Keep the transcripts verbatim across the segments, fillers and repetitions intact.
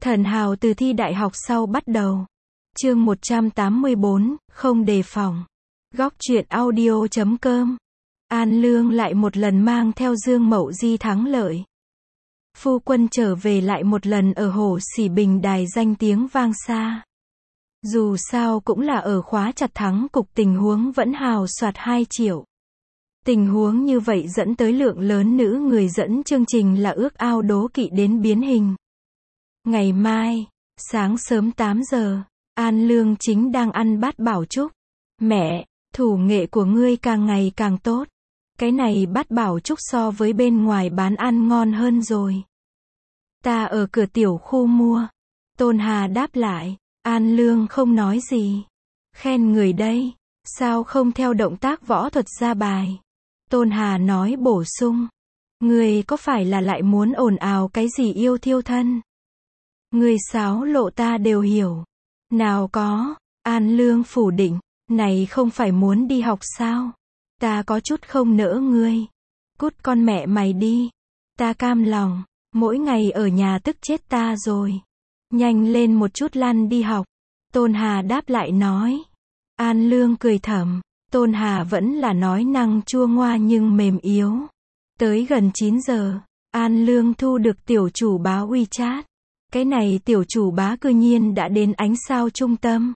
Thần hào từ thi đại học sau bắt đầu. Chương một trăm tám mươi bốn, không đề phòng. Góc truyện audio chấm com. An Lương lại một lần mang theo Dương Mậu Di thắng lợi. Phu quân trở về lại một lần ở Hồ Sỉ Bình Đài danh tiếng vang xa. Dù sao cũng là ở khóa chặt thắng cục, tình huống vẫn hào soạt hai triệu. Tình huống như vậy dẫn tới lượng lớn nữ người dẫn chương trình là ước ao đố kỵ đến biến hình. Ngày mai, sáng sớm tám giờ, An Lương chính đang ăn bát bảo trúc. Mẹ, thủ nghệ của ngươi càng ngày càng tốt. Cái này bát bảo trúc so với bên ngoài bán ăn ngon hơn rồi. Ta ở cửa tiểu khu mua. Tôn Hà đáp lại. An Lương không nói gì. Khen người đây. Sao không theo động tác võ thuật ra bài? Tôn Hà nói bổ sung. Ngươi có phải là lại muốn ồn ào cái gì yêu thiêu thân? Ngươi sáo lộ ta đều hiểu. Nào có. An Lương phủ định. Này không phải muốn đi học sao? Ta có chút không nỡ ngươi. Cút con mẹ mày đi. Ta cam lòng. Mỗi ngày ở nhà tức chết ta rồi. Nhanh lên một chút lăn đi học. Tôn Hà đáp lại nói. An Lương cười thầm. Tôn Hà vẫn là nói năng chua ngoa nhưng mềm yếu. Tới gần chín giờ, An Lương thu được tiểu chủ bá WeChat. Cái này tiểu chủ bá cư nhiên đã đến ánh sao trung tâm.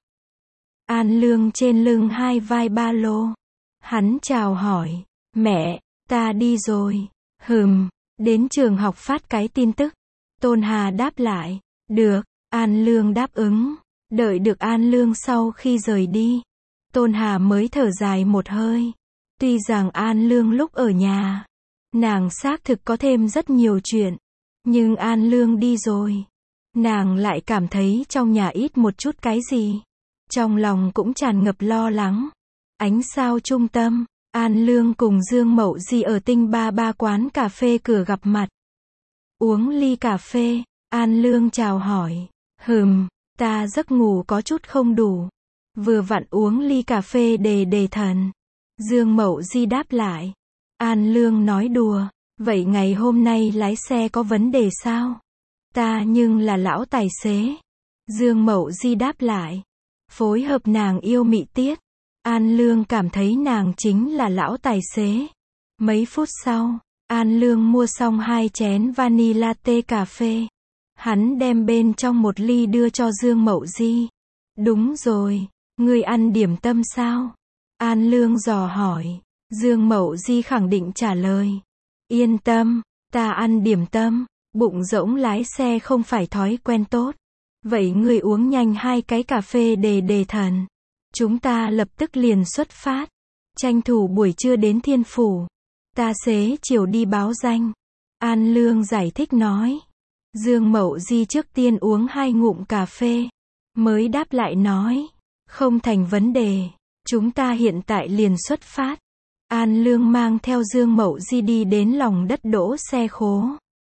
An Lương trên lưng hai vai ba lô. Hắn chào hỏi. Mẹ, ta đi rồi. Hừm, đến trường học phát cái tin tức. Tôn Hà đáp lại. Được, An Lương đáp ứng. Đợi được An Lương sau khi rời đi. Tôn Hà mới thở dài một hơi. Tuy rằng An Lương lúc ở nhà, nàng xác thực có thêm rất nhiều chuyện. Nhưng An Lương đi rồi. Nàng lại cảm thấy trong nhà ít một chút cái gì. Trong lòng cũng tràn ngập lo lắng. Ánh sao trung tâm, An Lương cùng Dương Mậu Di ở Tinh Ba Ba quán cà phê cửa gặp mặt. Uống ly cà phê, An Lương chào hỏi. Hừm, ta giấc ngủ có chút không đủ. Vừa vặn uống ly cà phê để đề thần. Dương Mậu Di đáp lại. An Lương nói đùa. Vậy ngày hôm nay lái xe có vấn đề sao? Ta nhưng là lão tài xế. Dương Mậu Di đáp lại. Phối hợp nàng yêu mị tiết. An Lương cảm thấy nàng chính là lão tài xế. Mấy phút sau, An Lương mua xong hai chén vani latte cà phê. Hắn đem bên trong một ly đưa cho Dương Mậu Di. Đúng rồi, ngươi ăn điểm tâm sao? An Lương dò hỏi. Dương Mậu Di khẳng định trả lời. Yên tâm, ta ăn điểm tâm. Bụng rỗng lái xe không phải thói quen tốt. Vậy ngươi uống nhanh hai cái cà phê để đề thần. Chúng ta lập tức liền xuất phát. Tranh thủ buổi trưa đến Thiên Phủ. Ta xế chiều đi báo danh. An Lương giải thích nói. Dương Mậu Di trước tiên uống hai ngụm cà phê. Mới đáp lại nói. Không thành vấn đề. Chúng ta hiện tại liền xuất phát. An Lương mang theo Dương Mậu Di đi đến lòng đất đỗ xe khố.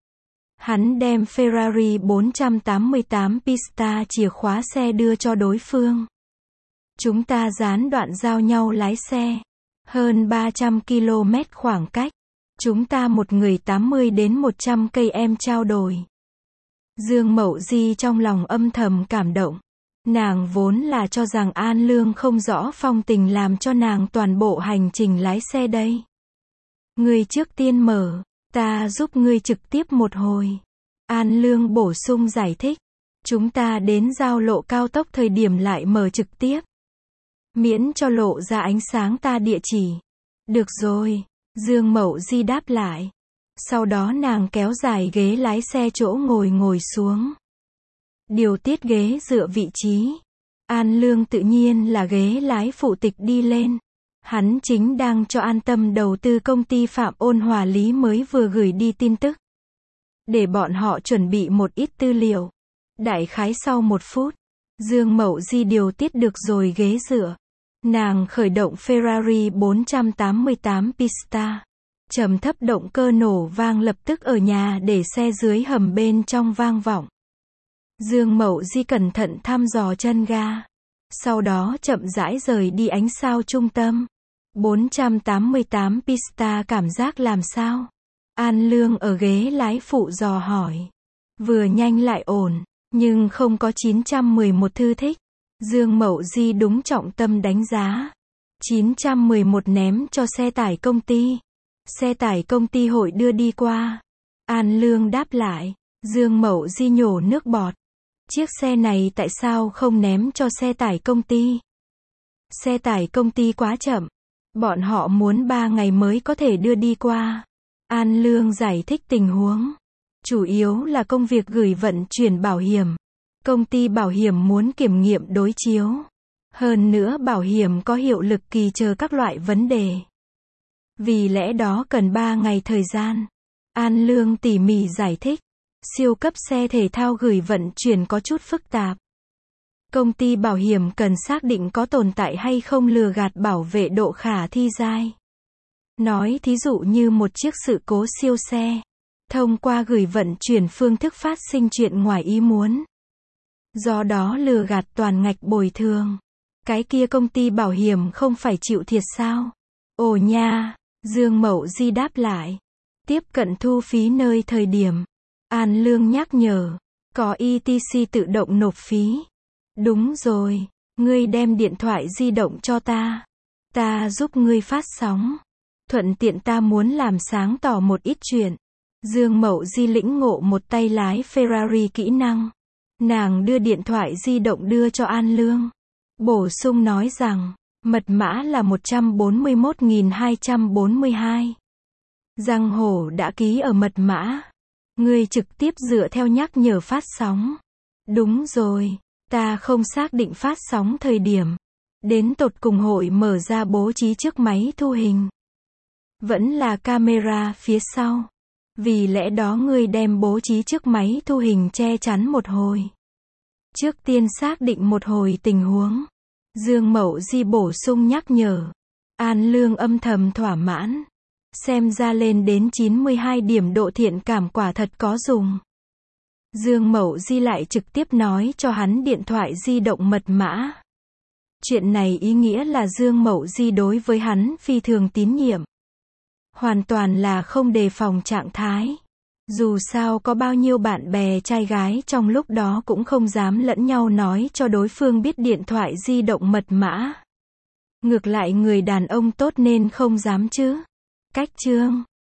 Hắn đem Ferrari bốn trăm tám mươi tám Pista chìa khóa xe đưa cho đối phương. Chúng ta gián đoạn giao nhau lái xe. Hơn ba trăm ki lô mét khoảng cách. Chúng ta một người tám mươi đến một trăm cây em trao đổi. Dương Mậu Di trong lòng âm thầm cảm động. Nàng vốn là cho rằng An Lương không rõ phong tình làm cho nàng toàn bộ hành trình lái xe đây. Ngươi trước tiên mở. Ta giúp ngươi trực tiếp một hồi. An Lương bổ sung giải thích. Chúng ta đến giao lộ cao tốc thời điểm lại mở trực tiếp. Miễn cho lộ ra ánh sáng ta địa chỉ. Được rồi. Dương Mậu Di đáp lại. Sau đó nàng kéo dài ghế lái xe chỗ ngồi ngồi xuống. Điều tiết ghế dựa vị trí. An Lương tự nhiên là ghế lái phụ tịch đi lên. Hắn chính đang cho An Tâm đầu tư công ty Phạm Ôn Hòa Lý mới vừa gửi đi tin tức. Để bọn họ chuẩn bị một ít tư liệu. Đại khái sau một phút, Dương Mậu Di điều tiết được rồi ghế dựa. Nàng khởi động Ferrari bốn trăm tám mươi tám Pista. Trầm thấp động cơ nổ vang lập tức ở nhà để xe dưới hầm bên trong vang vọng. Dương Mậu Di cẩn thận thăm dò chân ga. Sau đó chậm rãi rời đi ánh sao trung tâm. bốn trăm tám mươi tám Pista cảm giác làm sao? An Lương ở ghế lái phụ dò hỏi. Vừa nhanh lại ổn. Nhưng không có chín trăm mười một thư thích. Dương Mậu Di đúng trọng tâm đánh giá. chín trăm mười một ném cho xe tải công ty. Xe tải công ty hội đưa đi qua. An Lương đáp lại. Dương Mậu Di nhổ nước bọt. Chiếc xe này tại sao không ném cho xe tải công ty? Xe tải công ty quá chậm. Bọn họ muốn ba ngày mới có thể đưa đi qua. An Lương giải thích tình huống. Chủ yếu là công việc gửi vận chuyển bảo hiểm. Công ty bảo hiểm muốn kiểm nghiệm đối chiếu. Hơn nữa bảo hiểm có hiệu lực kỳ chờ các loại vấn đề. Vì lẽ đó cần ba ngày thời gian. An Lương tỉ mỉ giải thích. Siêu cấp xe thể thao gửi vận chuyển có chút phức tạp. Công ty bảo hiểm cần xác định có tồn tại hay không lừa gạt bảo vệ độ khả thi dai. Nói thí dụ như một chiếc sự cố siêu xe. Thông qua gửi vận chuyển phương thức phát sinh chuyện ngoài ý muốn. Do đó lừa gạt toàn ngạch bồi thường. Cái kia công ty bảo hiểm không phải chịu thiệt sao? Ồ nha, Dương Mậu Di đáp lại. Tiếp cận thu phí nơi thời điểm. An Lương nhắc nhở. Có e tê xê tự động nộp phí. Đúng rồi, ngươi đem điện thoại di động cho ta. Ta giúp ngươi phát sóng. Thuận tiện ta muốn làm sáng tỏ một ít chuyện. Dương Mậu Di lĩnh ngộ một tay lái Ferrari kỹ năng. Nàng đưa điện thoại di động đưa cho An Lương. Bổ sung nói rằng, mật mã là một trăm bốn mươi mốt nghìn hai trăm bốn mươi hai. Giang Hổ đã ký ở mật mã. Ngươi trực tiếp dựa theo nhắc nhở phát sóng. Đúng rồi, ta không xác định phát sóng thời điểm. Đến tột cùng hội mở ra bố trí trước máy thu hình. Vẫn là camera phía sau. Vì lẽ đó ngươi đem bố trí trước máy thu hình che chắn một hồi. Trước tiên xác định một hồi tình huống. Dương Mậu Di bổ sung nhắc nhở. An Lương âm thầm thỏa mãn. Xem ra lên đến chín mươi hai điểm độ thiện cảm quả thật có dùng. Dương Mậu Di lại trực tiếp nói cho hắn điện thoại di động mật mã. Chuyện này ý nghĩa là Dương Mậu Di đối với hắn phi thường tín nhiệm. Hoàn toàn là không đề phòng trạng thái. Dù sao có bao nhiêu bạn bè trai gái trong lúc đó cũng không dám lẫn nhau nói cho đối phương biết điện thoại di động mật mã. Ngược lại người đàn ông tốt nên không dám chứ. Cách chương